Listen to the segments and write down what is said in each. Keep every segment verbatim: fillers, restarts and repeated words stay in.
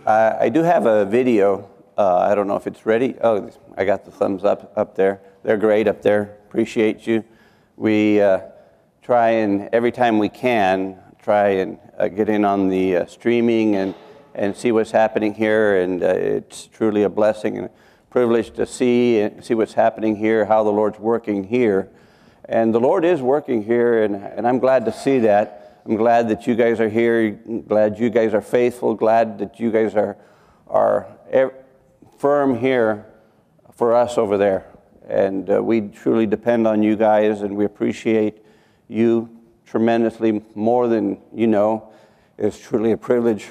I, I do have a video. Uh, I don't know if it's ready. Oh, I got the thumbs up up there. They're great up there. Appreciate you. We uh, try and every time we can try and uh, get in on the uh, streaming and and see what's happening here. And uh, it's truly a blessing and a privilege to see and see what's happening here, how the Lord's working here. And the Lord is working here, and, and I'm glad to see that. I'm glad that you guys are here. Glad you guys are faithful. Glad that you guys are are firm here for us over there. And uh, we truly depend on you guys, and we appreciate you tremendously, more than you know. It's truly a privilege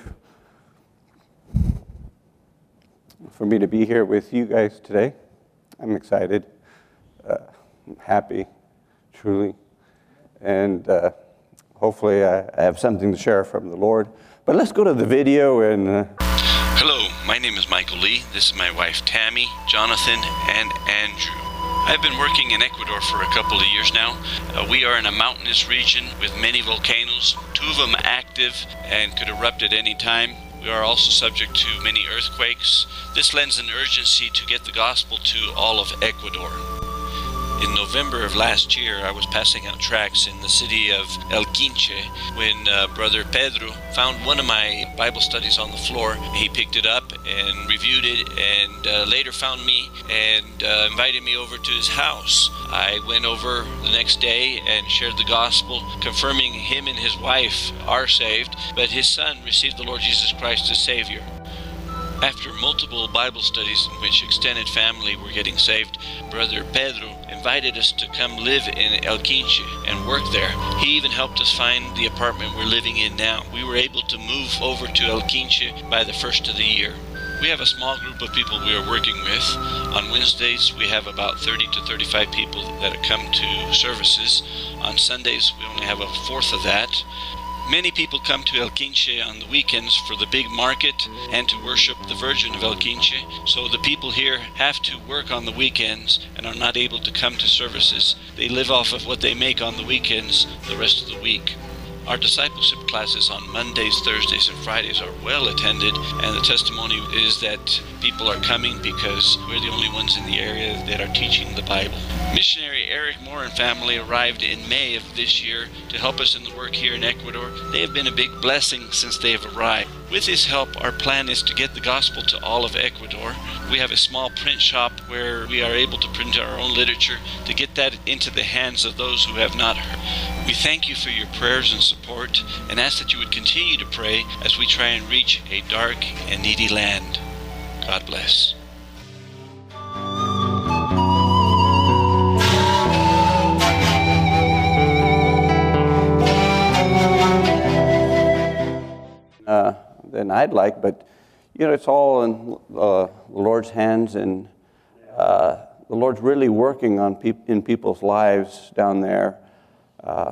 for me to be here with you guys today. I'm excited, uh, I'm happy, truly, and uh, hopefully I, I have something to share from the Lord. But let's go to the video and... Uh... Hello, my name is Michael Lee. This is my wife Tammy, Jonathan, and Andrew. I've been working in Ecuador for a couple of years now. Uh, we are in a mountainous region with many volcanoes, two of them active and could erupt at any time. We are also subject to many earthquakes. This lends an urgency to get the gospel to all of Ecuador. In November of last year, I was passing out tracts in the city of Elquinche when uh, Brother Pedro found one of my Bible studies on the floor. He picked it up and reviewed it, and uh, later found me and uh, invited me over to his house. I went over the next day and shared the gospel, confirming him and his wife are saved, but his son received the Lord Jesus Christ as Savior. After multiple Bible studies in which extended family were getting saved, Brother Pedro invited us to come live in Elquinche and work there. He even helped us find the apartment we're living in now. We were able to move over to Elquinche by the first of the year. We have a small group of people we are working with. On Wednesdays, we have about thirty to thirty-five people that come to services. On Sundays, we only have a fourth of that. Many people come to Elquinche on the weekends for the big market and to worship the Virgin of Elquinche, so the people here have to work on the weekends and are not able to come to services. They live off of what they make on the weekends the rest of the week. Our discipleship classes on Mondays, Thursdays, and Fridays are well attended, and the testimony is that people are coming because we're the only ones in the area that are teaching the Bible. Missionary Eric Moore and family arrived in May of this year to help us in the work here in Ecuador. They have been a big blessing since they have arrived. With his help, our plan is to get the gospel to all of Ecuador. We have a small print shop where we are able to print our own literature to get that into the hands of those who have not heard. We thank you for your prayers and support and ask that you would continue to pray as we try and reach a dark and needy land. God bless. Uh, than I'd like, but you know, it's all in uh, the Lord's hands, and uh, the Lord's really working on peop- in people's lives down there. Uh,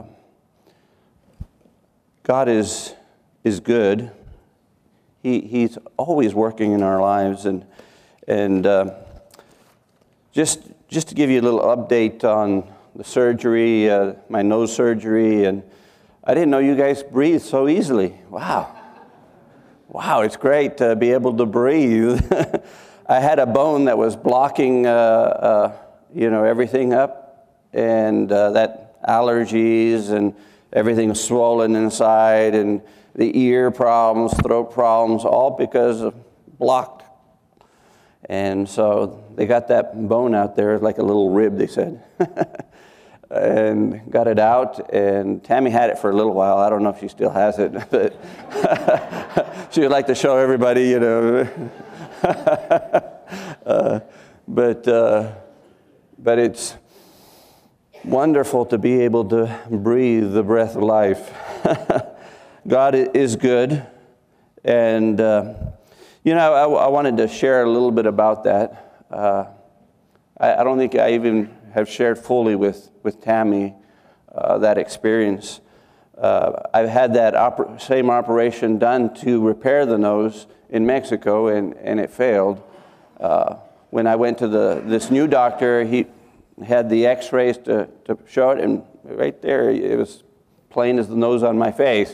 God is is good. He He's always working in our lives, and and uh, just just to give you a little update on the surgery, uh, my nose surgery, and I didn't know you guys breathe so easily. Wow. Wow, it's great to be able to breathe. I had a bone that was blocking, uh, uh, you know, everything up, and uh, that allergies and everything was swollen inside, and the ear problems, throat problems, all because of blocked. And so they got that bone out there like a little rib, they said. And got it out, and Tammy had it for a little while. I don't know if she still has it, but she would like to show everybody, you know. uh, but uh, but it's wonderful to be able to breathe the breath of life. God is good, and uh, you know, I, I wanted to share a little bit about that. Uh, I, I don't think I even have shared fully with, with Tammy uh, that experience. Uh, I've had that oper- same operation done to repair the nose in Mexico, and, and it failed. Uh, when I went to the this new doctor, he had the x-rays to, to show it, and right there, it was plain as the nose on my face.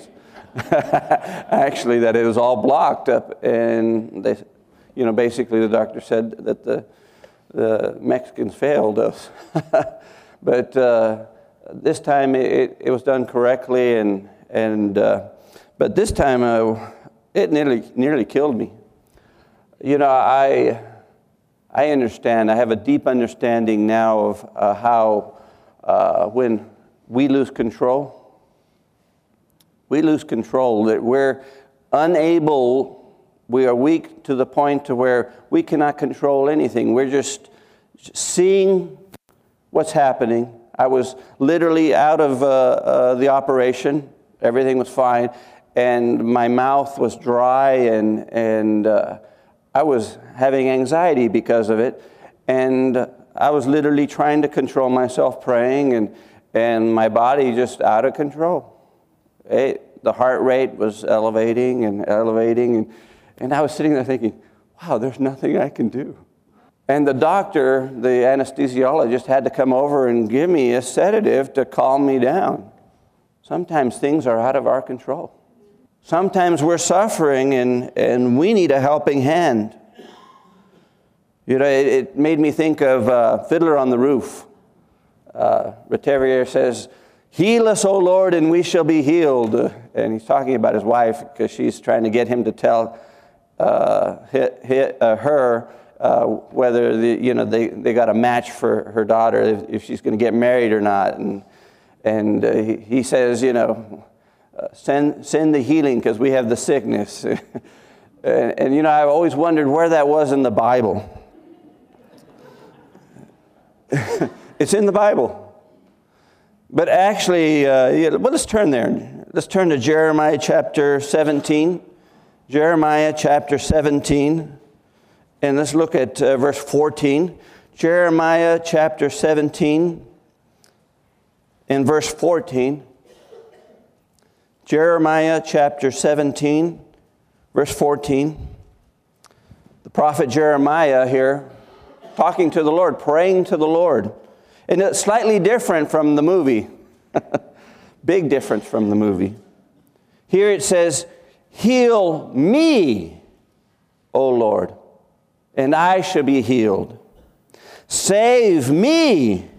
Actually, that it was all blocked up, and they, you know, basically the doctor said that the the Mexicans failed us. But uh, this time it, it was done correctly, and and uh, but this time uh, it nearly nearly killed me. You know, I I understand. I have a deep understanding now of uh, how uh, when we lose control. We lose control, that we're unable, we are weak to the point to where we cannot control anything. We're just seeing what's happening. I was literally out of uh, uh, the operation. Everything was fine. And my mouth was dry, and, and uh, I was having anxiety because of it. And I was literally trying to control myself, praying, and, and my body just out of control. It, the heart rate was elevating and elevating, and, and I was sitting there thinking, wow, there's nothing I can do. And the doctor, the anesthesiologist, had to come over and give me a sedative to calm me down. Sometimes things are out of our control. Sometimes we're suffering, and, and we need a helping hand. You know, it, it made me think of uh, Fiddler on the Roof. Uh, Retivier says, "Heal us, O Lord, and we shall be healed." Uh, and he's talking about his wife because she's trying to get him to tell uh, hit, hit, uh, her uh, whether the, you know they, they got a match for her daughter, if, if she's going to get married or not. And and uh, he, he says, you know, uh, send send the healing because we have the sickness. and, and you know, I've always wondered where that was in the Bible. It's in the Bible. But actually, uh, yeah, well, let's turn there. Let's turn to Jeremiah chapter seventeen. Jeremiah chapter seventeen. And let's look at uh, verse fourteen. Jeremiah chapter seventeen and verse fourteen. Jeremiah chapter seventeen, verse fourteen. The prophet Jeremiah here, talking to the Lord, praying to the Lord. And it's slightly different from the movie. Big difference from the movie. Here it says, "Heal me, O Lord, and I shall be healed. Save me,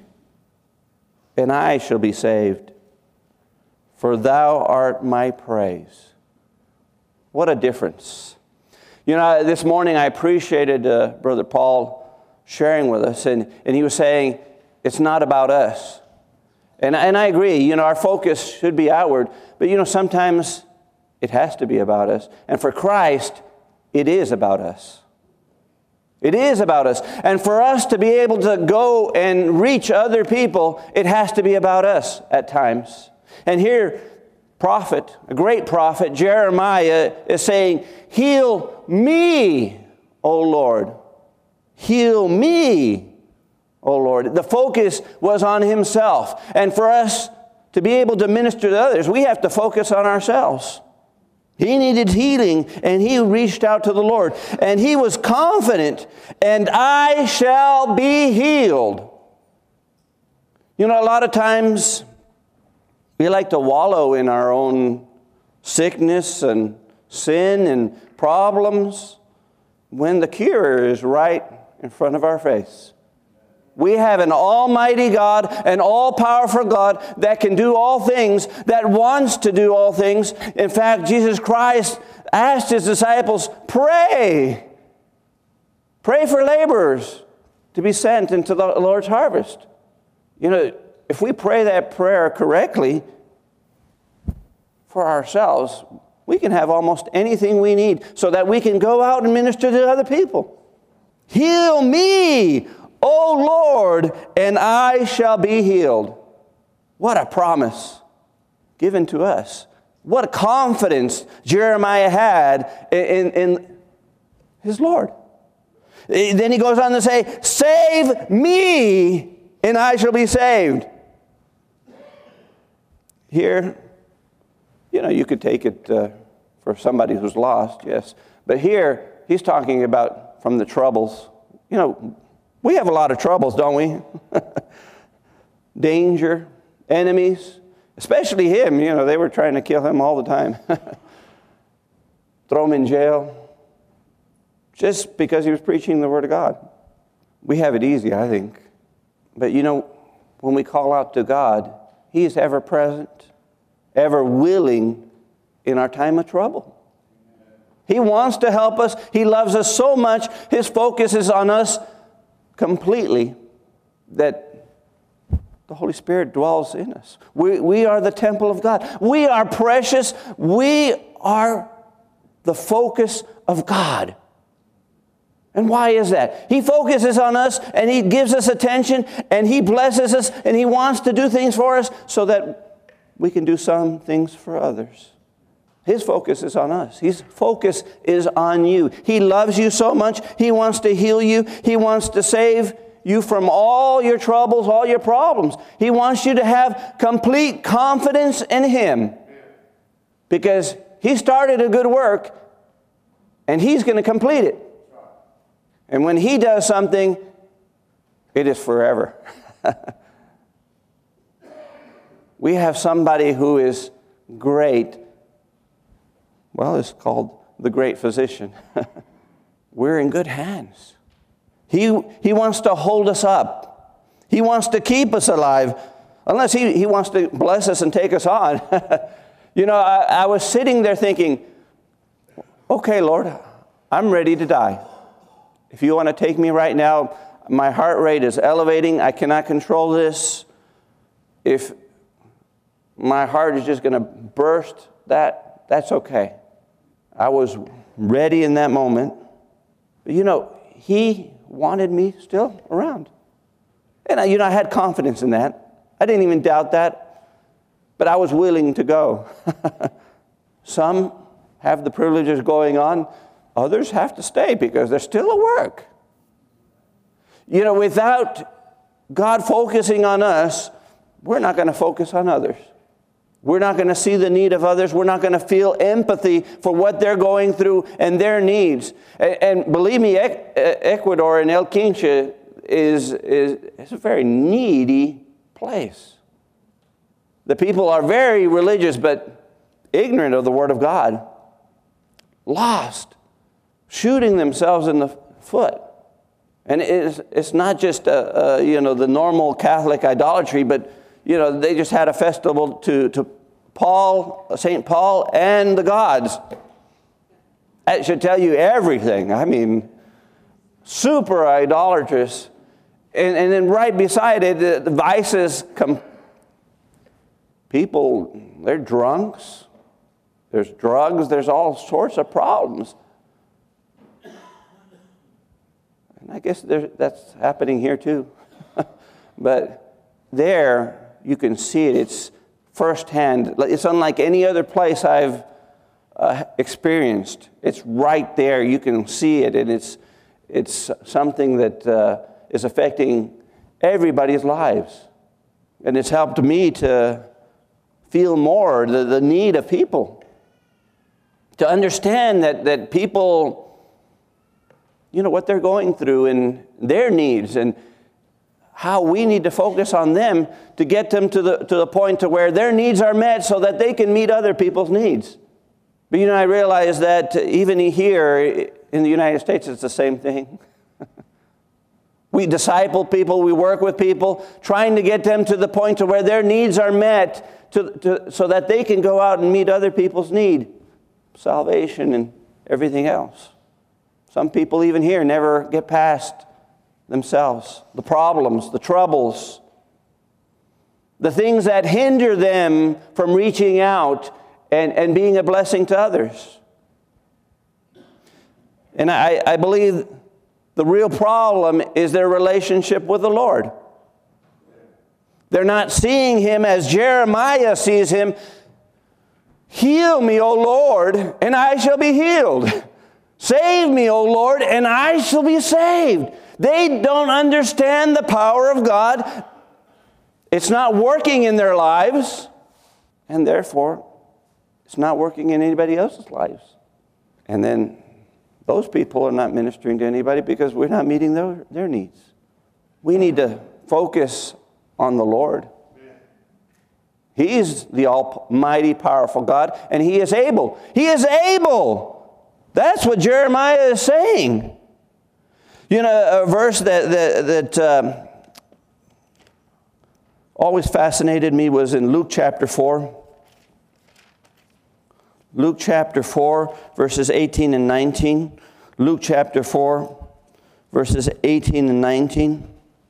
and I shall be saved. For thou art my praise." What a difference. You know, this morning I appreciated uh, Brother Paul sharing with us, and, and he was saying, it's not about us. And, and I agree, you know, our focus should be outward, but you know, sometimes it has to be about us. And for Christ, it is about us. It is about us. And for us to be able to go and reach other people, it has to be about us at times. And here, prophet, a great prophet, Jeremiah, is saying, "Heal me, O Lord. Heal me, O Lord." The focus was on himself. And for us to be able to minister to others, we have to focus on ourselves. He needed healing, and he reached out to the Lord. And he was confident, "And I shall be healed." You know, a lot of times we like to wallow in our own sickness and sin and problems when the cure is right in front of our face. We have an almighty God, an all-powerful God that can do all things, that wants to do all things. In fact, Jesus Christ asked his disciples, pray. Pray for laborers to be sent into the Lord's harvest. You know, if we pray that prayer correctly for ourselves, we can have almost anything we need so that we can go out and minister to other people. Heal me, O Lord, and I shall be healed. What a promise given to us. What a confidence Jeremiah had in, in his Lord. Then he goes on to say, save me, and I shall be saved. Here, you know, you could take it uh, for somebody who's lost, yes. But here, he's talking about from the troubles. You know, we have a lot of troubles, don't we? Danger, enemies, Especially him, you know, they were trying to kill him all the time. Throw him in jail. Just because he was preaching the Word of God. We have it easy, I think. But you know, when we call out to God, He is ever present, ever willing in our time of trouble. He wants to help us. He loves us so much. His focus is on us completely that the Holy Spirit dwells in us. We, we are the temple of God. We are precious. We are the focus of God. And why is that? He focuses on us and He gives us attention and He blesses us and He wants to do things for us so that we can do some things for others. His focus is on us. His focus is on you. He loves you so much. He wants to heal you. He wants to save you from all your troubles, all your problems. He wants you to have complete confidence in Him because He started a good work and He's going to complete it. And when He does something, it is forever. We have somebody who is great. Well, it's called the great physician. We're in good hands. He, he wants to hold us up. He wants to keep us alive. Unless he, he wants to bless us and take us on. You know, I, I was sitting there thinking, okay, Lord, I'm ready to die. If you want to take me right now, my heart rate is elevating. I cannot control this. If my heart is just going to burst, that that's okay. I was ready in that moment. But you know, He wanted me still around. And I, you know, I had confidence in that. I didn't even doubt that. But I was willing to go. Some have the privileges going on. Others have to stay because there's still a work. You know, without God focusing on us, we're not going to focus on others. We're not going to see the need of others. We're not going to feel empathy for what they're going through and their needs. And, and believe me, Ecuador and El Quinche is, is, is a very needy place. The people are very religious but ignorant of the Word of God. Lost. Shooting themselves in the foot. And it's, it's not just, uh, uh, you know, the normal Catholic idolatry, but, you know, they just had a festival to, to Paul, Saint Paul, and the gods. That should tell you everything. I mean, super idolatrous. And, and then right beside it, the, the vices come. People, they're drunks. There's drugs. There's all sorts of problems. And I guess there, that's happening here too. But there, you can see it. It's firsthand. It's unlike any other place I've uh, experienced. It's right there. You can see it, and it's it's something that uh, is affecting everybody's lives. And it's helped me to feel more the, the need of people. To understand that, that people, you know, what they're going through and their needs and how we need to focus on them to get them to the, to the point to where their needs are met so that they can meet other people's needs. But, you know, I realize that even here in the United States, it's the same thing. We disciple people, we work with people, trying to get them to the point to where their needs are met to, to, so that they can go out and meet other people's need. Salvation and everything else. Some people even here never get past themselves, the problems, the troubles, the things that hinder them from reaching out and, and being a blessing to others. And I, I believe the real problem is their relationship with the Lord. They're not seeing Him as Jeremiah sees Him. Heal me, O Lord, and I shall be healed. Save me, O Lord, and I shall be saved. They don't understand the power of God. It's not working in their lives, and therefore, it's not working in anybody else's lives. And then those people are not ministering to anybody because we're not meeting their, their needs. We need to focus on the Lord. He's the almighty, powerful God, and He is able. He is able. That's what Jeremiah is saying. You know, a verse that, that, that um, always fascinated me was in Luke chapter four. Luke chapter four, verses eighteen and nineteen. Luke chapter four, verses eighteen and nineteen.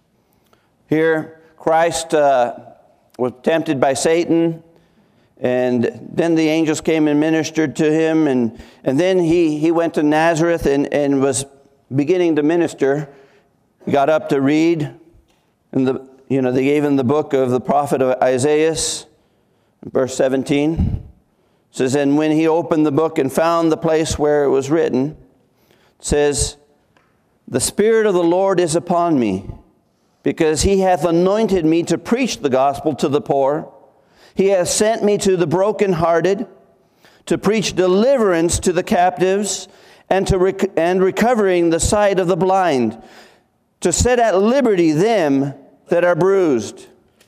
Here, Christ uh, was tempted by Satan, and then the angels came and ministered to him, and, and then he, he went to Nazareth and, and was beginning to minister. He got up to read, and the you know they gave him the book of the prophet of Isaiah, verse seventeen. It says, and when he opened the book and found the place where it was written, it says, the Spirit of the Lord is upon me, because He hath anointed me to preach the gospel to the poor. He hath sent me to the brokenhearted, to preach deliverance to the captives, and to rec- and recovering the sight of the blind, to set at liberty them that are bruised,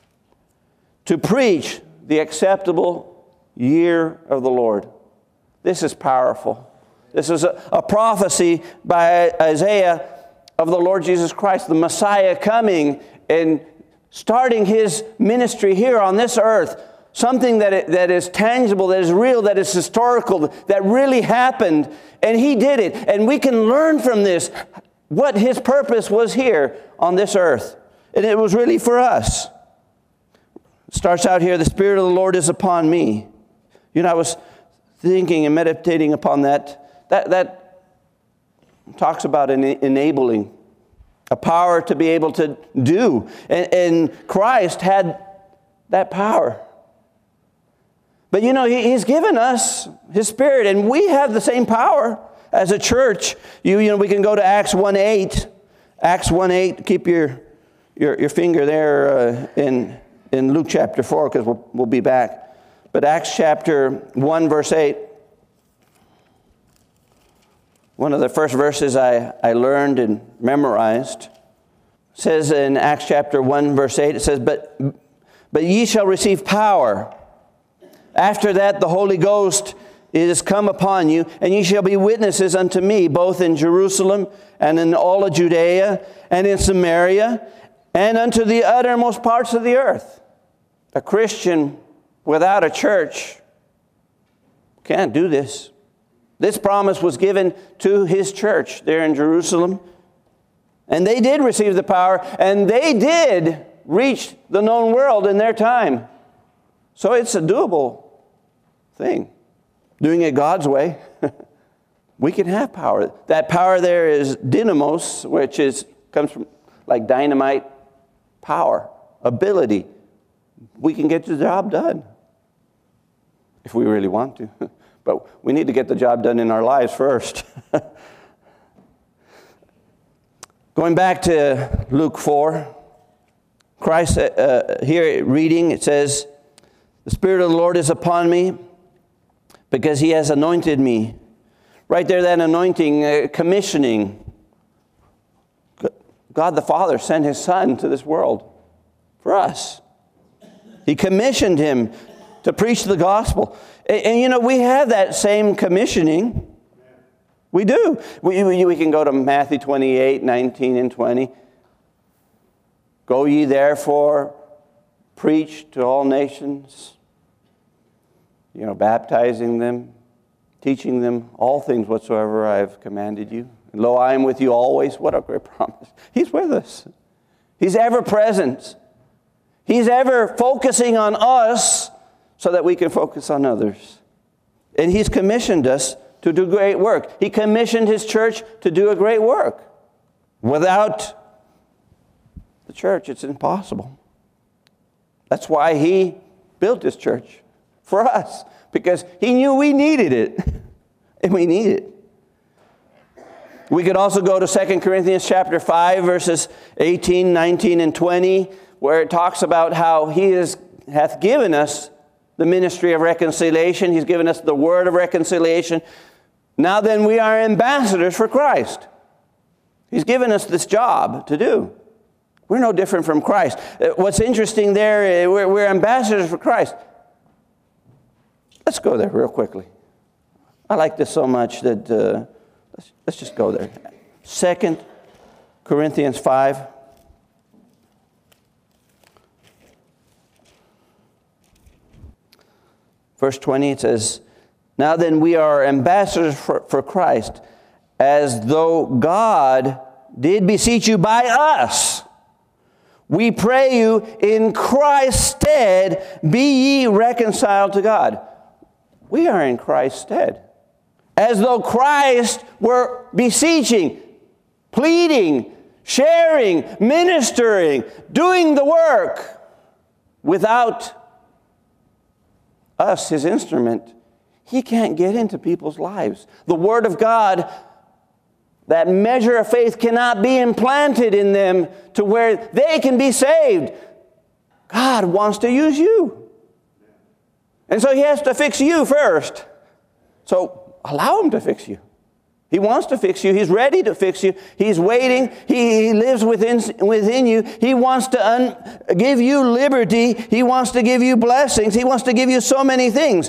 to preach the acceptable year of the Lord. This is powerful. This is a, a prophecy by Isaiah of the Lord Jesus Christ, the Messiah coming and starting His ministry here on this earth. Something that, it, that is tangible, that is real, that is historical, that really happened. And He did it. And we can learn from this what His purpose was here on this earth. And it was really for us. It starts out here, the Spirit of the Lord is upon me. You know, I was thinking and meditating upon that. That, that talks about an enabling, a power to be able to do. And, and Christ had that power. But you know, he, He's given us His Spirit, and we have the same power as a church. You, you know, we can go to Acts one eight. Acts one eight, keep your, your, your finger there uh, in, in Luke chapter four, because we'll, we'll be back. But Acts chapter one, verse eight, one of the first verses I, I learned and memorized, says in Acts chapter one, verse eight, it says, But, but ye shall receive power. After that the Holy Ghost is come upon you, and ye shall be witnesses unto me, both in Jerusalem and in all of Judea and in Samaria, and unto the uttermost parts of the earth. A Christian without a church can't do this. This promise was given to His church there in Jerusalem. And they did receive the power, and they did reach the known world in their time. So it's a doable thing. Doing it God's way. We can have power. That power there is dynamos, which is comes from like dynamite power, ability. We can get the job done. If we really want to. But we need to get the job done in our lives first. Going back to Luke four, Christ, uh, here reading, it says, the Spirit of the Lord is upon me because He has anointed me. Right there, that anointing, uh, commissioning. God the Father sent His Son to this world for us. He commissioned Him to preach the gospel. And, and you know, we have that same commissioning. We do. We, we, we can go to Matthew twenty-eight, nineteen and twenty. Go ye therefore, preach to all nations, you know, baptizing them, teaching them all things whatsoever I have commanded you. And lo, I am with you always. What a great promise. He's with us. He's ever present. He's ever focusing on us so that we can focus on others. And He's commissioned us to do great work. He commissioned His church to do a great work. Without the church, it's impossible. That's why He built His church for us, because He knew we needed it, and we need it. We could also go to Second Corinthians chapter five, verses eighteen, nineteen, and twenty, where it talks about how He is, hath given us the ministry of reconciliation. He's given us the word of reconciliation. Now then, we are ambassadors for Christ. He's given us this job to do. We're no different from Christ. What's interesting there, we're, we're ambassadors for Christ. Let's go there real quickly. I like this so much that uh, let's, let's just go there. Second Corinthians five. Verse twenty, it says, now then we are ambassadors for, for Christ, as though God did beseech you by us. We pray you in Christ's stead, be ye reconciled to God. We are in Christ's stead. As though Christ were beseeching, pleading, sharing, ministering, doing the work. Without us, his instrument, he can't get into people's lives. The Word of God, that measure of faith cannot be implanted in them to where they can be saved. God wants to use you. And so he has to fix you first. So allow him to fix you. He wants to fix you. He's ready to fix you. He's waiting. He, he lives within, within you. He wants to un, give you liberty. He wants to give you blessings. He wants to give you so many things.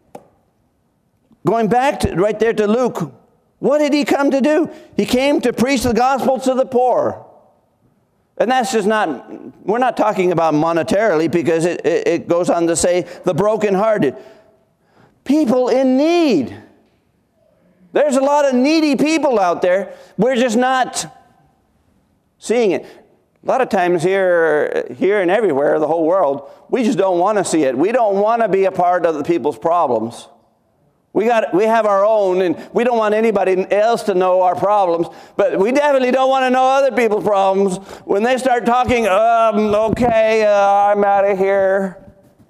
Going back to, right there to Luke, what did he come to do? He came to preach the gospel to the poor. And that's just not, we're not talking about monetarily, because it, it, it goes on to say the brokenhearted. People in need. There's a lot of needy people out there. We're just not seeing it. A lot of times here, here and everywhere, the whole world, we just don't want to see it. We don't want to be a part of the people's problems. We got, we have our own, and we don't want anybody else to know our problems. But we definitely don't want to know other people's problems. When they start talking, um, okay, uh, I'm out of here.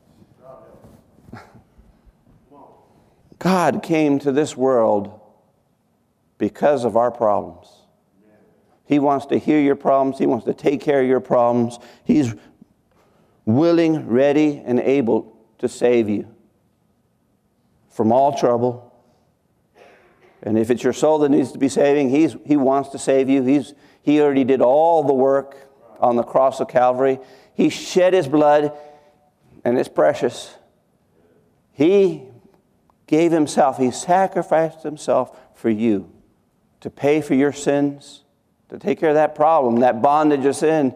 God came to this world because of our problems. He wants to hear your problems. He wants to take care of your problems. He's willing, ready, and able to save you from all trouble. And if it's your soul that needs to be saving, he's, he wants to save you. He's, he already did all the work on the cross of Calvary. He shed his blood, and it's precious. He gave himself. He sacrificed himself for you to pay for your sins, to take care of that problem, that bondage of sin,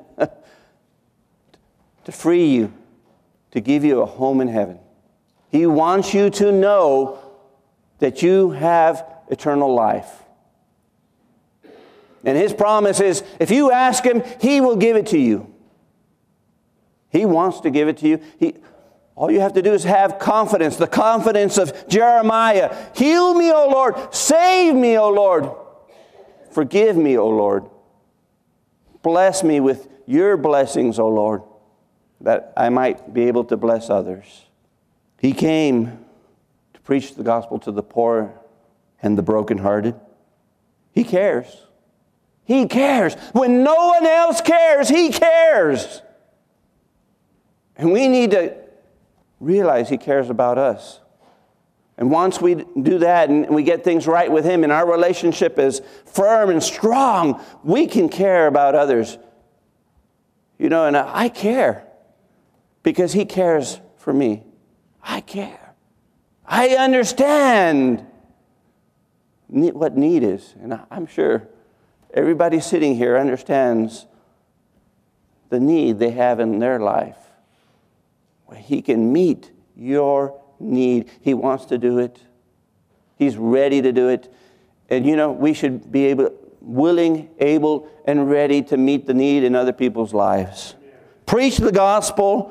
to free you, to give you a home in heaven. He wants you to know that you have eternal life. And his promise is, if you ask him, he will give it to you. He wants to give it to you. He, all you have to do is have confidence, the confidence of Jeremiah. Heal me, O Lord. Save me, O Lord. Forgive me, O Lord. Bless me with your blessings, O Lord, that I might be able to bless others. He came to preach the gospel to the poor and the brokenhearted. He cares. He cares. When no one else cares, he cares. And we need to realize he cares about us. And once we do that and we get things right with him and our relationship is firm and strong, we can care about others. You know, and I care because he cares for me. I care. I understand what need is. And I'm sure everybody sitting here understands the need they have in their life. He can meet your need. He wants to do it. He's ready to do it. And you know, we should be able, willing, able, and ready to meet the need in other people's lives. Preach the gospel,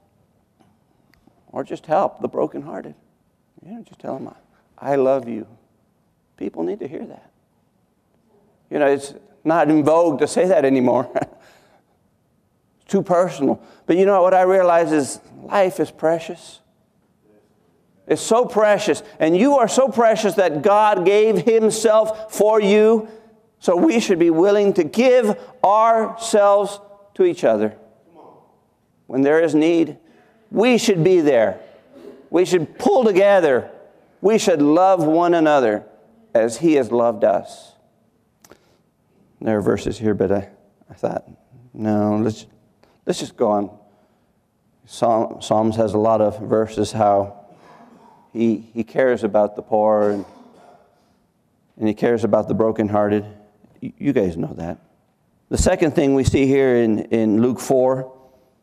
or just help the brokenhearted. You know, just tell them, I love you. People need to hear that. You know, it's not in vogue to say that anymore. It's too personal. But you know what I realize is life is precious. It's so precious. And you are so precious that God gave himself for you. So we should be willing to give ourselves to each other. When there is need, we should be there. We should pull together. We should love one another as he has loved us. There are verses here, but I, I thought No, let's let's just go on. Psalm, Psalms has a lot of verses how he he cares about the poor and and he cares about the brokenhearted. You, you guys know that. The second thing we see here in, in Luke four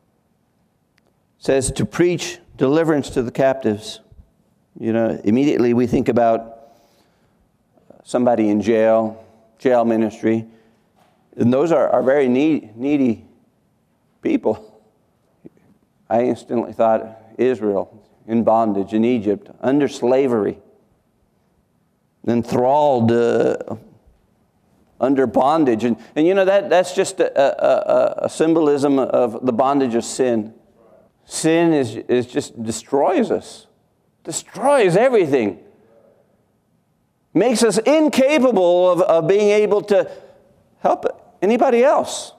says to preach deliverance to the captives. You know, immediately we think about somebody in jail, jail ministry. And those are, are very need, needy people. I instantly thought Israel in bondage in Egypt, under slavery, enthralled, uh, under bondage. And, and you know, that that's just a, a, a symbolism of the bondage of sin. Sin is, is just destroys us, destroys everything. Makes us incapable of, of being able to help anybody else.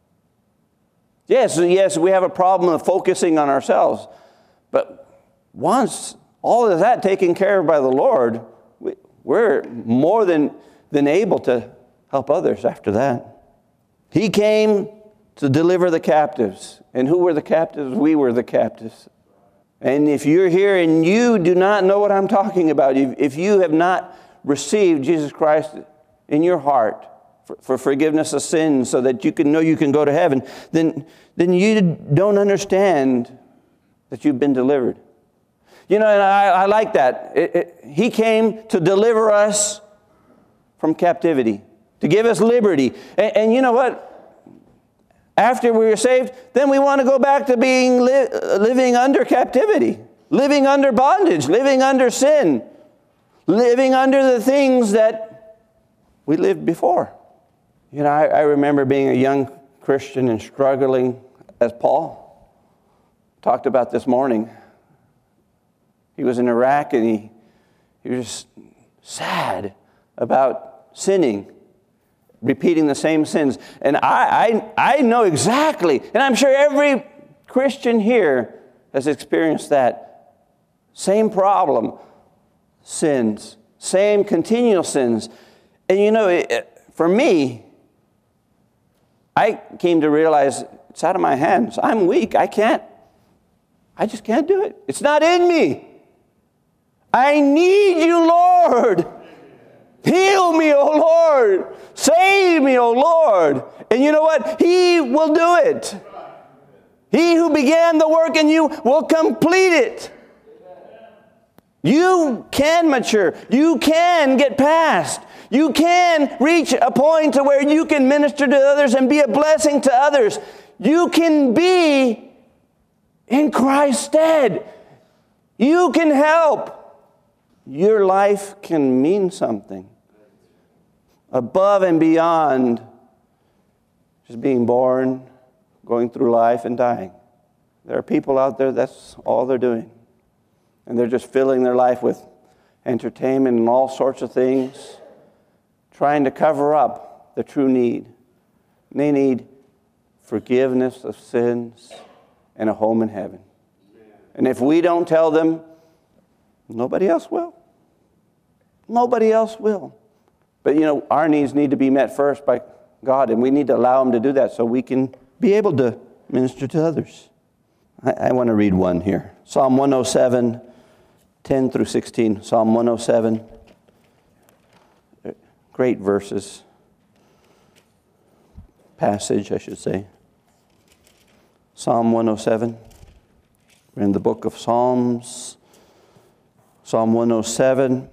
Yes, yes, we have a problem of focusing on ourselves. But once all of that taken care of by the Lord, we, we're more than, than able to help others after that. He came to deliver the captives. And who were the captives? We were the captives. And if you're here and you do not know what I'm talking about, if you have not received Jesus Christ in your heart for, for forgiveness of sins so that you can know you can go to heaven, then, then you don't understand that you've been delivered. You know, and I, I like that. It, it, he came to deliver us from captivity, to give us liberty. And, and you know what? After we were saved, then we want to go back to being li- living under captivity, living under bondage, living under sin, living under the things that we lived before. You know, I, I remember being a young Christian and struggling, as Paul talked about this morning. He was in Iraq and he, he was just sad about sinning, repeating the same sins. And I, I, I know exactly, and I'm sure every Christian here has experienced that same problem. Sins, same continual sins. And you know, it, for me, I came to realize it's out of my hands. I'm weak. I can't. I just can't do it. It's not in me. I need you, Lord. Heal me, O Lord. Save me, O Lord. And you know what? He will do it. He who began the work in you will complete it. You can mature. You can get past. You can reach a point to where you can minister to others and be a blessing to others. You can be in Christ's stead. You can help. Your life can mean something above and beyond just being born, going through life and dying. There are people out there, that's all they're doing. And they're just filling their life with entertainment and all sorts of things, trying to cover up the true need. And they need forgiveness of sins and a home in heaven. And if we don't tell them, nobody else will. Nobody else will. But you know, our needs need to be met first by God, and we need to allow Him to do that so we can be able to minister to others. I, I want to read one here. Psalm one oh seven, ten through sixteen. Psalm one oh seven. Great verses. Passage, I should say. Psalm one oh seven. We're in the book of Psalms. Psalm one oh seven,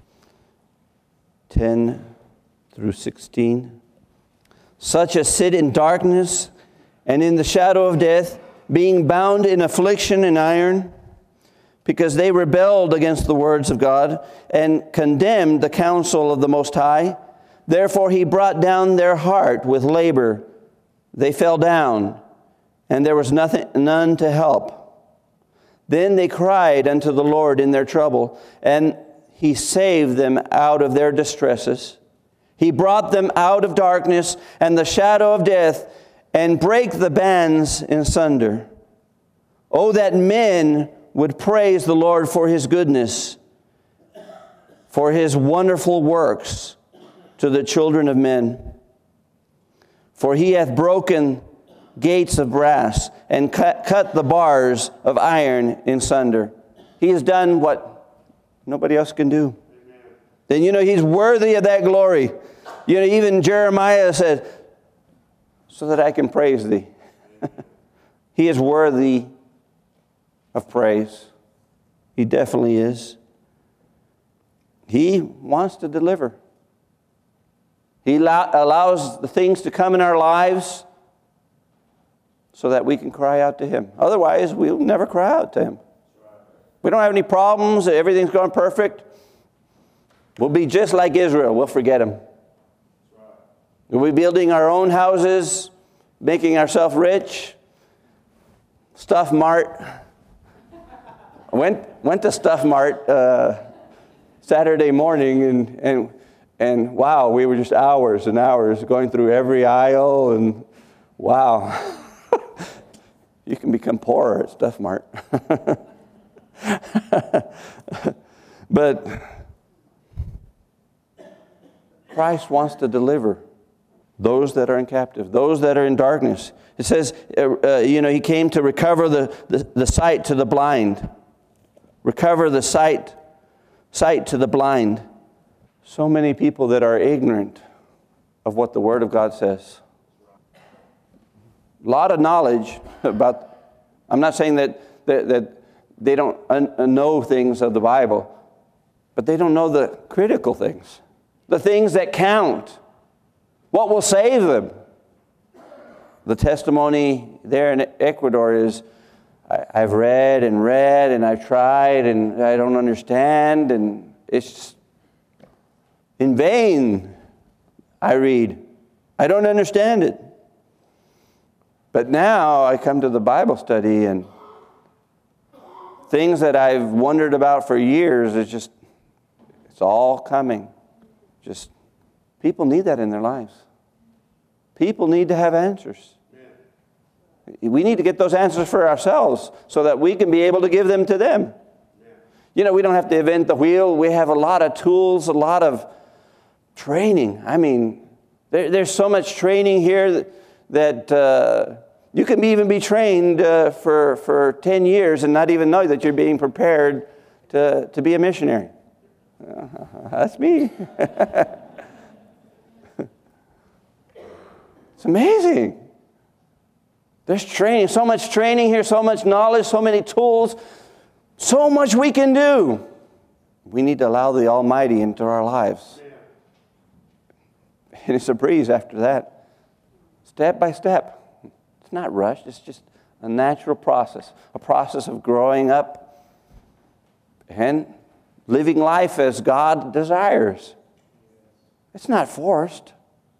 ten through sixteen. Such as sit in darkness and in the shadow of death, being bound in affliction and iron, because they rebelled against the words of God and condemned the counsel of the Most High. Therefore He brought down their heart with labor. They fell down, and there was nothing, none to help. Then they cried unto the Lord in their trouble, and He saved them out of their distresses. He brought them out of darkness and the shadow of death, and brake the bands in sunder. Oh, that men would praise the Lord for His goodness, for His wonderful works to the children of men. For He hath broken gates of brass and cut, cut the bars of iron in sunder. He has done what nobody else can do. Amen. Then you know he's worthy of that glory. You know, even Jeremiah said, so that I can praise thee. He is worthy of praise. He definitely is. He wants to deliver. He allow, allows the things to come in our lives so that we can cry out to Him. Otherwise, we'll never cry out to Him. We don't have any problems. Everything's going perfect. We'll be just like Israel. We'll forget Him. We'll be building our own houses, making ourselves rich. Stuff Mart. Went went to Stuff Mart uh, Saturday morning, and and and wow, we were just hours and hours going through every aisle, and wow, you can become poorer at Stuff Mart. But Christ wants to deliver those that are in captive, those that are in darkness. It says, uh, uh, you know, He came to recover the, the, the sight to the blind. Recover the sight, sight to the blind. So many people that are ignorant of what the Word of God says. A lot of knowledge about, I'm not saying that, that, that they don't un- know things of the Bible, but they don't know the critical things, the things that count. What will save them? The testimony there in Ecuador is, I, I've read and read and I've tried and I don't understand, and it's in vain I read. I don't understand it. But now I come to the Bible study, and things that I've wondered about for years, it's just, it's all coming. Just people need that in their lives. People need to have answers. Yeah. We need to get those answers for ourselves so that we can be able to give them to them. Yeah. You know, we don't have to invent the wheel. We have a lot of tools, a lot of training. I mean, there, there's so much training here that, that uh, you can even be trained uh, for, for ten years and not even know that you're being prepared to, to be a missionary. Uh, that's me. It's amazing. There's training, so much training here, so much knowledge, so many tools, so much we can do. We need to allow the Almighty into our lives. And it's a breeze after that. Step by step. It's not rushed. It's just a natural process, a process of growing up and living life as God desires. It's not forced.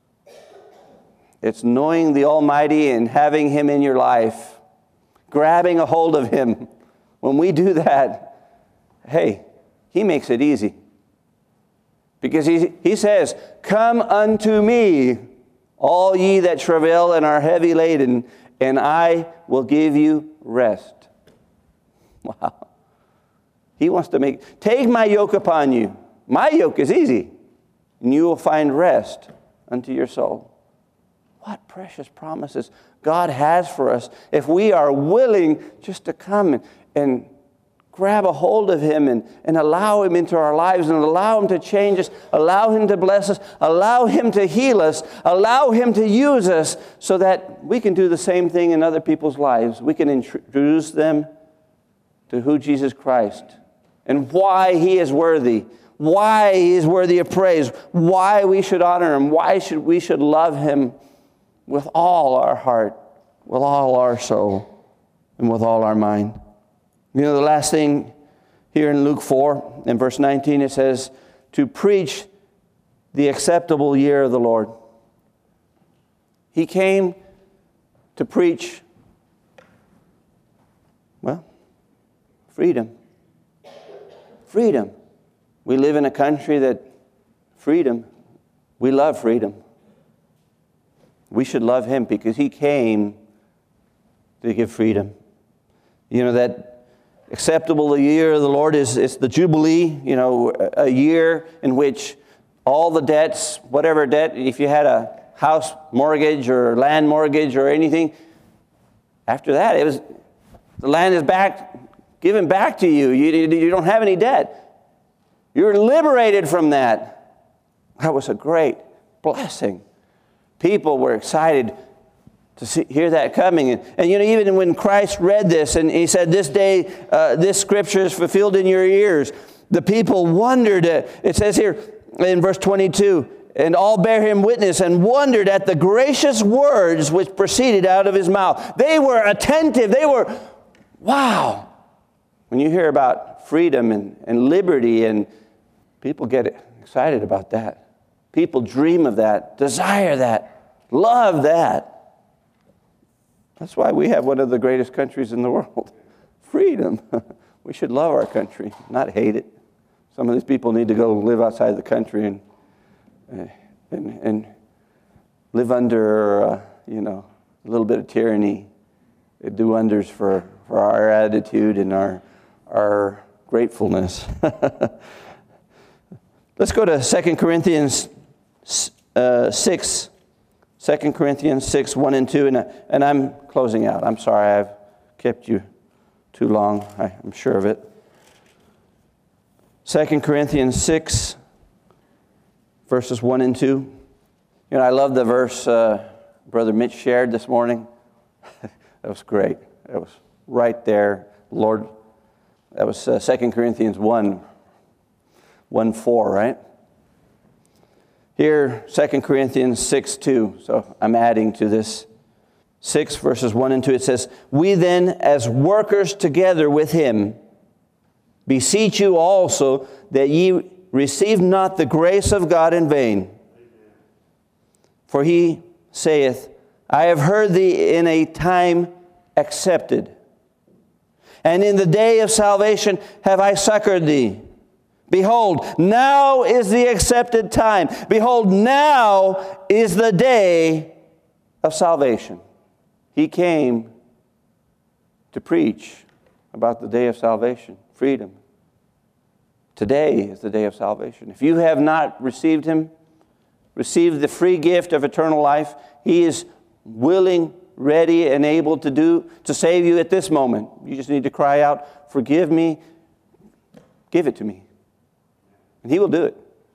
It's knowing the Almighty and having Him in your life, grabbing a hold of Him. When we do that, hey, He makes it easy. Because He, he says, come unto me, all ye that travail and are heavy laden, and I will give you rest. Wow. He wants to make, take my yoke upon you. My yoke is easy, and you will find rest unto your soul. What precious promises God has for us if we are willing just to come and, and grab a hold of Him and, and allow Him into our lives and allow Him to change us, allow Him to bless us, allow Him to heal us, allow Him to use us so that we can do the same thing in other people's lives. We can introduce them to who Jesus Christ and why He is worthy, why He is worthy of praise, why we should honor Him, why should we should love Him with all our heart, with all our soul, and with all our mind. You know, the last thing here in Luke four, in verse nineteen, it says, to preach the acceptable year of the Lord. He came to preach, well, freedom. Freedom. We live in a country that, freedom, we love freedom. We should love Him because He came to give freedom. You know, that acceptable year of the Lord is, is the Jubilee, you know, a year in which all the debts, whatever debt, if you had a house mortgage or land mortgage or anything, After that, it was, the land is back, given back to you. You, you don't have any debt. You're liberated from that. That was a great blessing. People were excited to see, hear that coming. And, and, you know, even when Christ read this, and he said, this day, uh, this scripture is fulfilled in your ears, the people wondered. At, it says here in verse twenty-two, and all bear him witness and wondered at the gracious words which proceeded out of his mouth. They were attentive. They were, wow. When you hear about freedom and, and liberty, and people get excited about that. People dream of that, desire that, love that. That's why we have one of the greatest countries in the world. Freedom. We should love our country, not hate it. Some of these people need to go live outside the country and and, and live under, uh, you know, a little bit of tyranny. It do wonders for, for our attitude and our, our gratefulness. Let's go to Second Corinthians uh, six. Second Corinthians six, one and two, and, and I'm closing out. I'm sorry I've kept you too long. I, I'm sure of it. Second Corinthians six, verses one and two. You know, I love the verse uh, Brother Mitch shared this morning. That was great. That was right there. Lord, that was uh, Second Corinthians one, one four, right? Here, Second Corinthians six two. So I'm adding to this. six verses one and two. It says, we then, as workers together with him, beseech you also that ye receive not the grace of God in vain. For he saith, I have heard thee in a time accepted, and in the day of salvation have I succored thee. Behold, now is the accepted time. Behold, now is the day of salvation. He came to preach about the day of salvation, freedom. Today is the day of salvation. If you have not received him, received the free gift of eternal life, he is willing, ready, and able to do, to save you at this moment. You just need to cry out, forgive me, give it to me. And he will do it.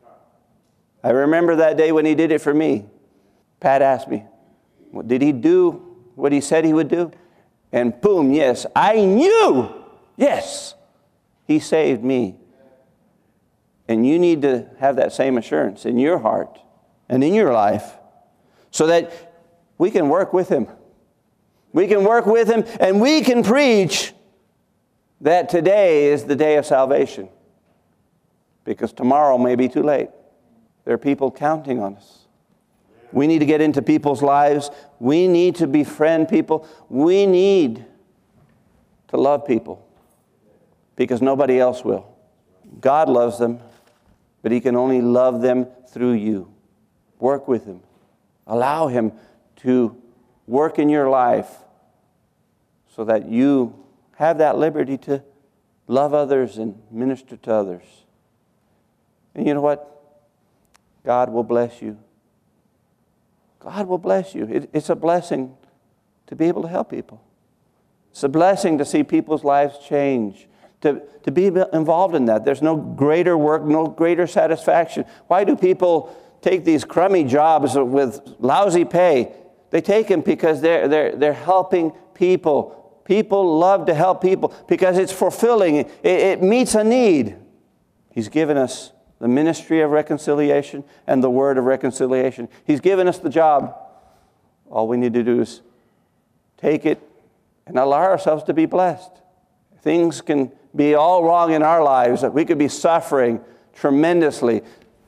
I remember that day when he did it for me. Pat asked me, well, did he do what he said he would do? And boom, yes, I knew, yes, he saved me. And you need to have that same assurance in your heart and in your life so that we can work with him. We can work with him and we can preach that today is the day of salvation. Because tomorrow may be too late. There are people counting on us. We need to get into people's lives. We need to befriend people. We need to love people because nobody else will. God loves them, but he can only love them through you. Work with him. Allow him to work in your life so that you have that liberty to love others and minister to others. And you know what? God will bless you. God will bless you. It, it's a blessing to be able to help people. It's a blessing to see people's lives change, to, to be involved in that. There's no greater work, no greater satisfaction. Why do people take these crummy jobs with lousy pay? They take them because they're, they're, they're helping people. People love to help people because it's fulfilling. It, it meets a need. He's given us the ministry of reconciliation and the word of reconciliation. He's given us the job. All we need to do is take it and allow ourselves to be blessed. Things can be all wrong in our lives. We could be suffering tremendously,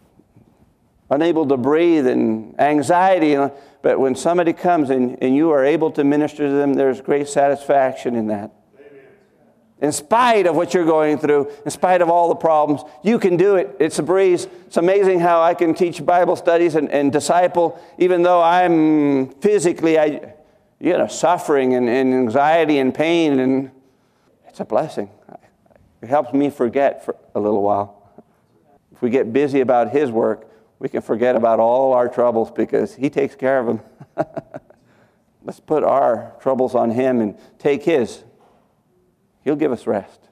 unable to breathe and anxiety. But when somebody comes and, and you are able to minister to them, there's great satisfaction in that. In spite of what you're going through, in spite of all the problems, you can do it. It's a breeze. It's amazing how I can teach Bible studies and, and disciple, even though I'm physically, I, you know, suffering and, and anxiety and pain, and it's a blessing. It helps me forget for a little while. If we get busy about his work, we can forget about all our troubles because he takes care of them. Let's put our troubles on him and take his. He'll give us rest.